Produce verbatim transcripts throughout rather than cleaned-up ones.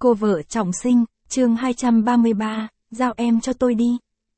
Cô vợ trọng sinh, chương hai trăm ba mươi ba, giao em cho tôi đi.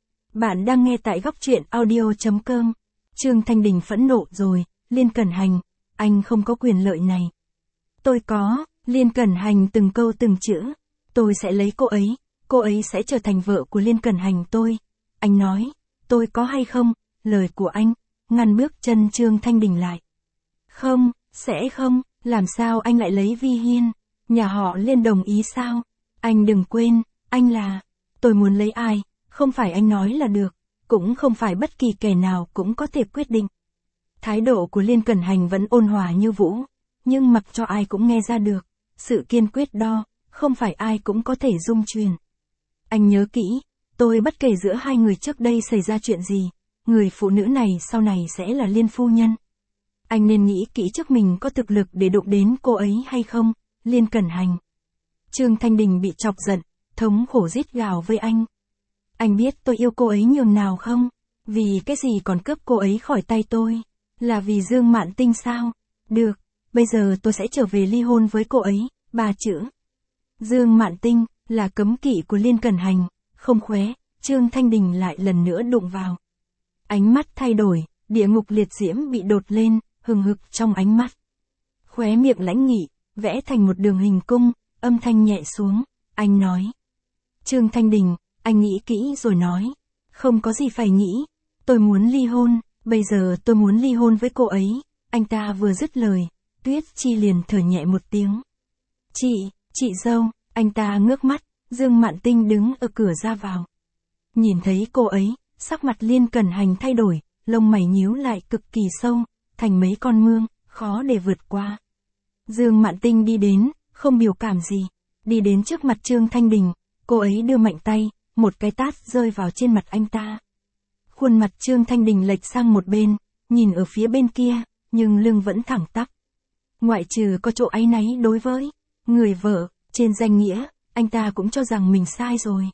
Bạn đang nghe tại góc truyện audio.com. Trương Thanh Đình phẫn nộ rồi, Liên Cẩn Hành, anh không có quyền lợi này. Tôi có, Liên Cẩn Hành từng câu từng chữ. Tôi sẽ lấy cô ấy, cô ấy sẽ trở thành vợ của Liên Cẩn Hành tôi. Anh nói, tôi có hay không, lời của anh, ngăn bước chân Trương Thanh Đình lại. Không, sẽ không, làm sao anh lại lấy Vi Hiên? Nhà họ Liên đồng ý sao? Anh đừng quên, anh là, tôi muốn lấy ai, không phải anh nói là được, cũng không phải bất kỳ kẻ nào cũng có thể quyết định. Thái độ của Liên Cẩn Hành vẫn ôn hòa như vũ, nhưng mặc cho ai cũng nghe ra được, sự kiên quyết đó, không phải ai cũng có thể dung truyền. Anh nhớ kỹ, tôi bất kể giữa hai người trước đây xảy ra chuyện gì, người phụ nữ này sau này sẽ là Liên phu nhân. Anh nên nghĩ kỹ trước mình có thực lực để đụng đến cô ấy hay không, Liên Cẩn Hành. Trương Thanh Đình bị chọc giận, thống khổ rít gào với anh. Anh biết tôi yêu cô ấy nhường nào không? Vì cái gì còn cướp cô ấy khỏi tay tôi? Là vì Dương Mạn Tinh sao? Được, bây giờ tôi sẽ trở về ly hôn với cô ấy, ba chữ. Dương Mạn Tinh, là cấm kỵ của Liên Cẩn Hành, không khóe, Trương Thanh Đình lại lần nữa đụng vào. Ánh mắt thay đổi, địa ngục liệt diễm bị đột lên, hừng hực trong ánh mắt. Khóe miệng lãnh nghị, vẽ thành một đường hình cung, âm thanh nhẹ xuống, anh nói. Trương Thanh Đình, anh nghĩ kỹ rồi nói. Không có gì phải nghĩ, tôi muốn ly hôn, bây giờ tôi muốn ly hôn với cô ấy. Anh ta vừa dứt lời, Tuyết Chi liền thở nhẹ một tiếng. Chị, chị dâu, anh ta ngước mắt, Dương Mạn Tinh đứng ở cửa ra vào. Nhìn thấy cô ấy, sắc mặt Liên Cẩn Hành thay đổi, lông mày nhíu lại cực kỳ sâu, thành mấy con mương, khó để vượt qua. Dương Mạn Tinh đi đến, không biểu cảm gì, đi đến trước mặt Trương Thanh Đình, cô ấy đưa mạnh tay, một cái tát rơi vào trên mặt anh ta. Khuôn mặt Trương Thanh Đình lệch sang một bên, nhìn ở phía bên kia, nhưng lưng vẫn thẳng tắp. Ngoại trừ có chỗ áy náy đối với người vợ, trên danh nghĩa, anh ta cũng cho rằng mình sai rồi.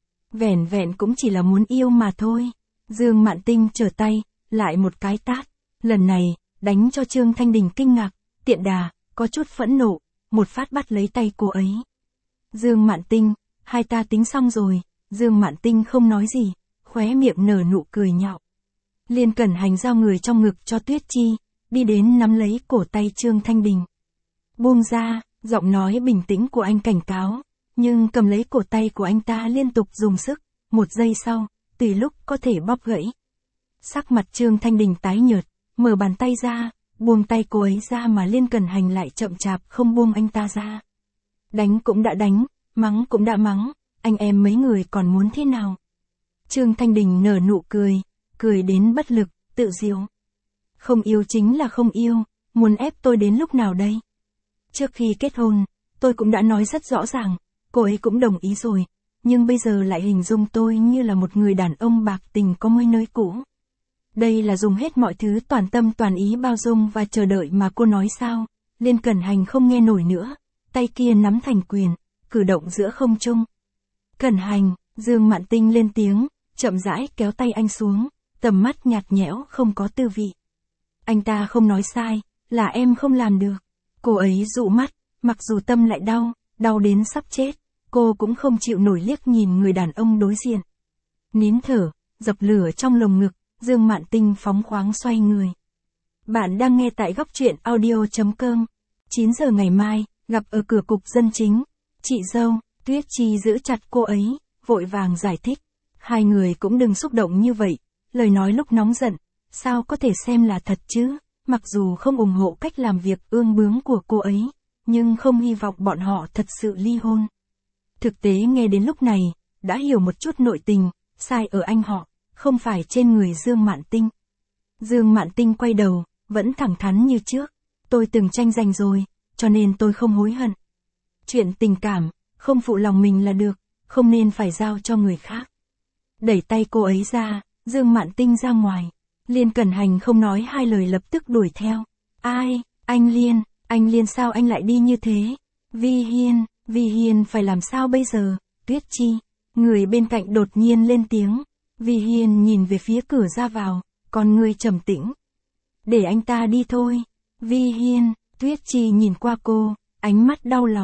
Vẻn vẹn cũng chỉ là muốn yêu mà thôi. Dương Mạn Tinh trở tay, lại một cái tát, lần này, đánh cho Trương Thanh Đình kinh ngạc, tiện đà, có chút phẫn nộ, một phát bắt lấy tay cô ấy. Dương Mạn Tinh, hai ta tính xong rồi, Dương Mạn Tinh không nói gì, khóe miệng nở nụ cười nhạo. Liên Cẩn Hành giao người trong ngực cho Tuyết Chi, đi đến nắm lấy cổ tay Trương Thanh Đình. Buông ra, giọng nói bình tĩnh của anh cảnh cáo, nhưng cầm lấy cổ tay của anh ta liên tục dùng sức, một giây sau, tùy lúc có thể bóp gãy. Sắc mặt Trương Thanh Đình tái nhợt, mở bàn tay ra, buông tay cô ấy ra mà Liên Cẩn Hành lại chậm chạp không buông anh ta ra. Đánh cũng đã đánh, mắng cũng đã mắng, anh em mấy người còn muốn thế nào? Trương Thanh Đình nở nụ cười, cười đến bất lực, tự diệu. Không yêu chính là không yêu, muốn ép tôi đến lúc nào đây? Trước khi kết hôn, tôi cũng đã nói rất rõ ràng, cô ấy cũng đồng ý rồi, nhưng bây giờ lại hình dung tôi như là một người đàn ông bạc tình có môi nơi cũ. Đây là dùng hết mọi thứ toàn tâm toàn ý bao dung và chờ đợi mà cô nói sao? Liên Cẩn Hành không nghe nổi nữa, tay kia nắm thành quyền, cử động giữa không trung. Cẩn Hành, Dương Mạn Tinh lên tiếng, chậm rãi kéo tay anh xuống, tầm mắt nhạt nhẽo không có tư vị. Anh ta không nói sai, là em không làm được. Cô ấy dụ mắt, mặc dù tâm lại đau, đau đến sắp chết, cô cũng không chịu nổi liếc nhìn người đàn ông đối diện. Nín thở, dập lửa trong lồng ngực, Dương Mạn Tinh phóng khoáng xoay người. Bạn đang nghe tại góc truyện audio.com. chín giờ ngày mai, gặp ở cửa cục dân chính. Chị dâu, Tuyết Chi giữ chặt cô ấy, vội vàng giải thích. Hai người cũng đừng xúc động như vậy, lời nói lúc nóng giận, sao có thể xem là thật chứ? Mặc dù không ủng hộ cách làm việc ương bướng của cô ấy, nhưng không hy vọng bọn họ thật sự ly hôn. Thực tế nghe đến lúc này, đã hiểu một chút nội tình, sai ở anh họ, không phải trên người Dương Mạn Tinh. Dương Mạn Tinh quay đầu, vẫn thẳng thắn như trước. Tôi từng tranh giành rồi, cho nên tôi không hối hận. Chuyện tình cảm, không phụ lòng mình là được, không nên phải giao cho người khác. Đẩy tay cô ấy ra, Dương Mạn Tinh ra ngoài. Liên Cẩn Hành không nói hai lời lập tức đuổi theo. Ai, anh Liên, anh Liên sao anh lại đi như thế? Vi Hiên, Vi Hiên phải làm sao bây giờ? Tuyết Chi, người bên cạnh đột nhiên lên tiếng. Vi Hiên nhìn về phía cửa ra vào, con người trầm tĩnh. Để anh ta đi thôi. Vi Hiên, Tuyết Chi nhìn qua cô, ánh mắt đau lòng.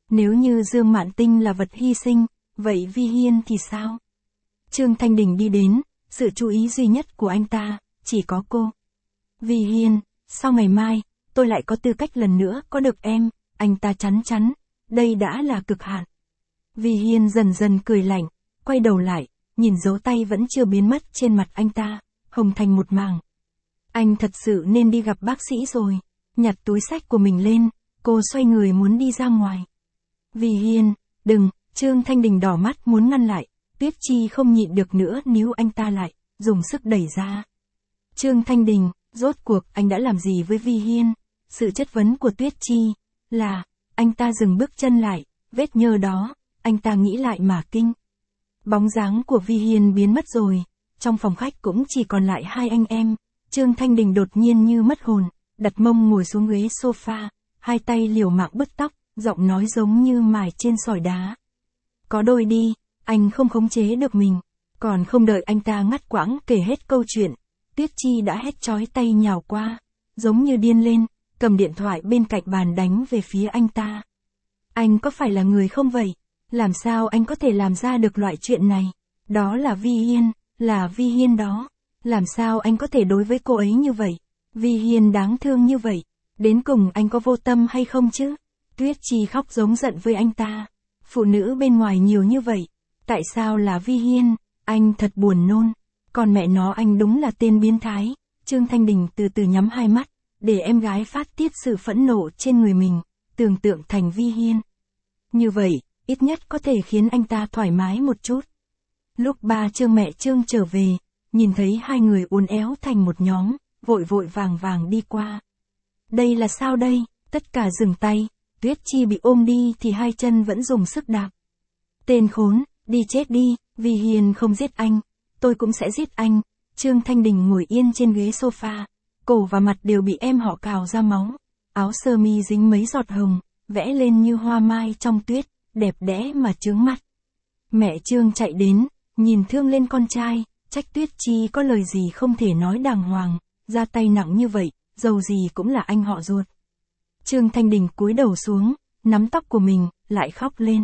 Nếu như Dương Mạn Tinh là vật hy sinh, vậy Vi Hiên thì sao? Trương Thanh Đình đi đến, sự chú ý duy nhất của anh ta, chỉ có cô. Vi Hiên, sau ngày mai, tôi lại có tư cách lần nữa có được em, anh ta chắn chắn, đây đã là cực hạn. Vi Hiên dần dần cười lạnh, quay đầu lại, nhìn dấu tay vẫn chưa biến mất trên mặt anh ta, hồng thành một mảng. Anh thật sự nên đi gặp bác sĩ rồi. Nhặt túi xách của mình lên, cô xoay người muốn đi ra ngoài. Vi Hiên, đừng, Trương Thanh Đình đỏ mắt muốn ngăn lại, Tuyết Chi không nhịn được nữa níu anh ta lại, dùng sức đẩy ra. Trương Thanh Đình, rốt cuộc anh đã làm gì với Vi Hiên? Sự chất vấn của Tuyết Chi là, anh ta dừng bước chân lại, vết nhơ đó, anh ta nghĩ lại mà kinh. Bóng dáng của Vi Hiên biến mất rồi, trong phòng khách cũng chỉ còn lại hai anh em. Trương Thanh Đình đột nhiên như mất hồn, đặt mông ngồi xuống ghế sofa, hai tay liều mạng bứt tóc, giọng nói giống như mài trên sỏi đá. Có đôi đi, anh không khống chế được mình. Còn không đợi anh ta ngắt quãng kể hết câu chuyện, Tuyết Chi đã hét chói tay nhào qua, giống như điên lên, cầm điện thoại bên cạnh bàn đánh về phía anh ta. Anh có phải là người không vậy? Làm sao anh có thể làm ra được loại chuyện này? Đó là Vi Hiên, là Vi Hiên đó. Làm sao anh có thể đối với cô ấy như vậy? Vi Hiên đáng thương như vậy. Đến cùng anh có vô tâm hay không chứ? Tuyết Chi khóc giống giận với anh ta. Phụ nữ bên ngoài nhiều như vậy. Tại sao là Vi Hiên? Anh thật buồn nôn. Còn mẹ nó anh đúng là tên biến thái. Trương Thanh Đình từ từ nhắm hai mắt, để em gái phát tiết sự phẫn nộ trên người mình, tưởng tượng thành Vi Hiên. Như vậy, ít nhất có thể khiến anh ta thoải mái một chút. Lúc ba Trương mẹ Trương trở về, nhìn thấy hai người uốn éo thành một nhóm, vội vội vàng vàng đi qua. Đây là sao đây? Tất cả dừng tay, Tuyết Chi bị ôm đi thì hai chân vẫn dùng sức đạp. Tên khốn, đi chết đi, Vi Hiên không giết anh, tôi cũng sẽ giết anh. Trương Thanh Đình ngồi yên trên ghế sofa, cổ và mặt đều bị em họ cào ra máu. Áo sơ mi dính mấy giọt hồng, vẽ lên như hoa mai trong tuyết, đẹp đẽ mà chướng mắt. Mẹ Trương chạy đến, nhìn thương lên con trai, trách Tuyết Chi có lời gì không thể nói đàng hoàng, ra tay nặng như vậy, dầu gì cũng là anh họ ruột. Trương Thanh Đình cúi đầu xuống, nắm tóc của mình, lại khóc lên.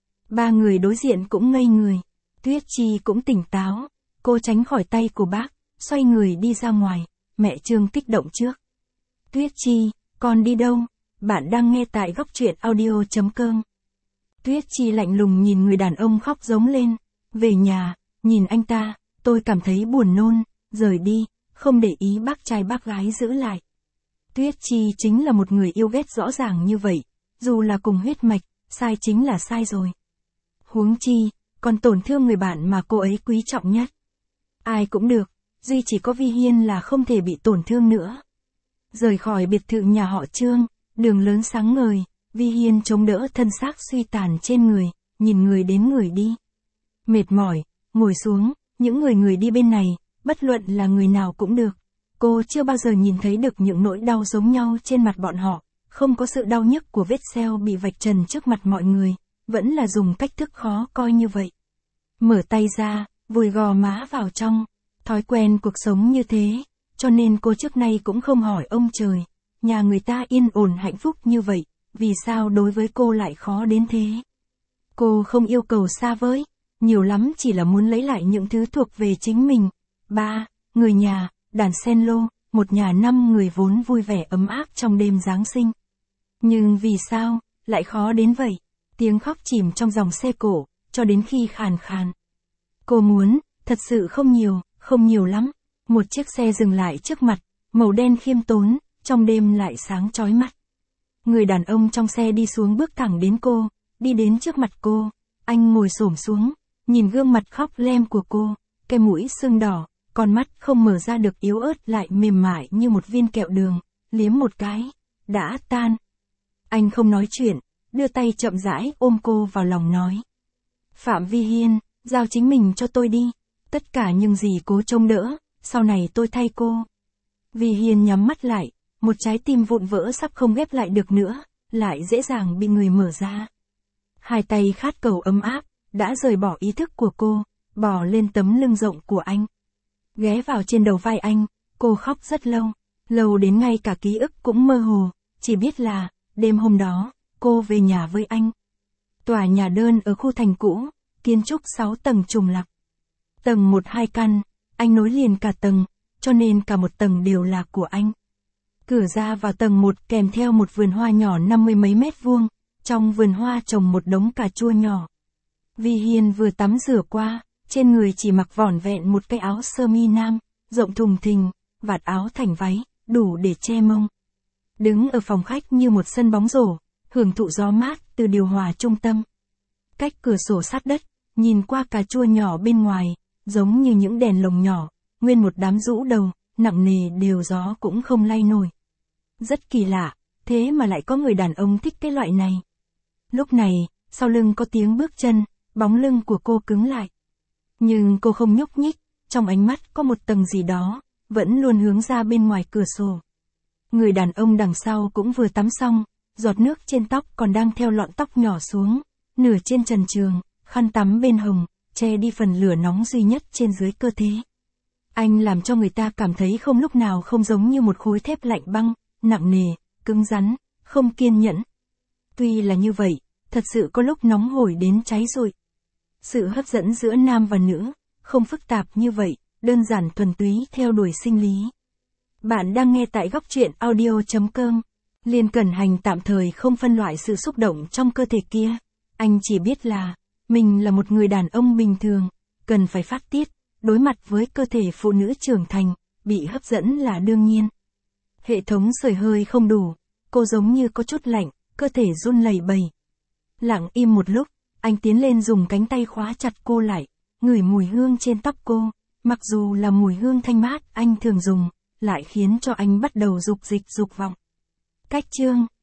Ba người đối diện cũng ngây người, Tuyết Chi cũng tỉnh táo, cô tránh khỏi tay của bác, xoay người đi ra ngoài, mẹ Trương kích động trước. Tuyết Chi, con đi đâu? Bạn đang nghe tại góc truyện audio chấm com. Tuyết Chi lạnh lùng nhìn người đàn ông khóc giống lên, về nhà, nhìn anh ta, tôi cảm thấy buồn nôn, rời đi, không để ý bác trai bác gái giữ lại. Tuyết Chi chính là một người yêu ghét rõ ràng như vậy, dù là cùng huyết mạch, sai chính là sai rồi. Huống chi, còn tổn thương người bạn mà cô ấy quý trọng nhất. Ai cũng được, duy chỉ có Vi Hiên là không thể bị tổn thương nữa. Rời khỏi biệt thự nhà họ Trương, đường lớn sáng ngời, Vi Hiên chống đỡ thân xác suy tàn trên người, nhìn người đến người đi. Mệt mỏi, ngồi xuống, những người người đi bên này, bất luận là người nào cũng được. Cô chưa bao giờ nhìn thấy được những nỗi đau giống nhau trên mặt bọn họ, không có sự đau nhức của vết sẹo bị vạch trần trước mặt mọi người, vẫn là dùng cách thức khó coi như vậy. Mở tay ra, vùi gò má vào trong, thói quen cuộc sống như thế, cho nên cô trước nay cũng không hỏi ông trời, nhà người ta yên ổn hạnh phúc như vậy, vì sao đối với cô lại khó đến thế? Cô không yêu cầu xa vời, nhiều lắm chỉ là muốn lấy lại những thứ thuộc về chính mình. Ba, người nhà, đàn cello, một nhà năm người vốn vui vẻ ấm áp trong đêm Giáng sinh. Nhưng vì sao, lại khó đến vậy? Tiếng khóc chìm trong dòng xe cổ, cho đến khi khàn khàn. Cô muốn, thật sự không nhiều, không nhiều lắm. Một chiếc xe dừng lại trước mặt, màu đen khiêm tốn, trong đêm lại sáng chói mắt. Người đàn ông trong xe đi xuống bước thẳng đến cô, đi đến trước mặt cô. Anh ngồi xổm xuống, nhìn gương mặt khóc lem của cô, cái mũi sưng đỏ, con mắt không mở ra được yếu ớt lại mềm mại như một viên kẹo đường, liếm một cái, đã tan. Anh không nói chuyện, đưa tay chậm rãi ôm cô vào lòng nói. Phạm Vi Hiên, giao chính mình cho tôi đi, tất cả những gì cố trông đỡ, sau này tôi thay cô. Vi Hiên nhắm mắt lại, một trái tim vụn vỡ sắp không ghép lại được nữa, lại dễ dàng bị người mở ra. Hai tay khát cầu ấm áp, đã rời bỏ ý thức của cô, bò lên tấm lưng rộng của anh. Ghé vào trên đầu vai anh, cô khóc rất lâu, lâu đến ngay cả ký ức cũng mơ hồ, chỉ biết là, đêm hôm đó, cô về nhà với anh, tòa nhà đơn ở khu thành cũ, kiến trúc sáu tầng trùng lặp. Tầng một hai căn, anh nối liền cả tầng, cho nên cả một tầng đều là của anh. Cửa ra vào tầng một kèm theo một vườn hoa nhỏ năm mươi mấy mét vuông, trong vườn hoa trồng một đống cà chua nhỏ. Vi Hiên vừa tắm rửa qua, trên người chỉ mặc vỏn vẹn một cái áo sơ mi nam, rộng thùng thình, vạt áo thành váy, đủ để che mông. Đứng ở phòng khách như một sân bóng rổ, hưởng thụ gió mát từ điều hòa trung tâm. Cách cửa sổ sát đất, nhìn qua cà chua nhỏ bên ngoài, giống như những đèn lồng nhỏ, nguyên một đám rũ đầu, nặng nề đều gió cũng không lay nổi. Rất kỳ lạ, thế mà lại có người đàn ông thích cái loại này. Lúc này, sau lưng có tiếng bước chân, bóng lưng của cô cứng lại. Nhưng cô không nhúc nhích, trong ánh mắt có một tầng gì đó, vẫn luôn hướng ra bên ngoài cửa sổ. Người đàn ông đằng sau cũng vừa tắm xong, giọt nước trên tóc còn đang theo lọn tóc nhỏ xuống, nửa trên trần trường, khăn tắm bên hồng, che đi phần lửa nóng duy nhất trên dưới cơ thể. Anh làm cho người ta cảm thấy không lúc nào không giống như một khối thép lạnh băng, nặng nề, cứng rắn, không kiên nhẫn. Tuy là như vậy, thật sự có lúc nóng hổi đến cháy rụi. Sự hấp dẫn giữa nam và nữ, không phức tạp như vậy, đơn giản thuần túy theo đuổi sinh lý. Bạn đang nghe tại góc truyện audio chấm com. Liên Cẩn Hành tạm thời không phân loại sự xúc động trong cơ thể kia. Anh chỉ biết là, mình là một người đàn ông bình thường, cần phải phát tiết, đối mặt với cơ thể phụ nữ trưởng thành, bị hấp dẫn là đương nhiên. Hệ thống sưởi hơi không đủ, cô giống như có chút lạnh, cơ thể run lẩy bẩy. Lặng im một lúc, anh tiến lên dùng cánh tay khóa chặt cô lại, ngửi mùi hương trên tóc cô, mặc dù là mùi hương thanh mát anh thường dùng, lại khiến cho anh bắt đầu dục dịch dục vọng. Cách chương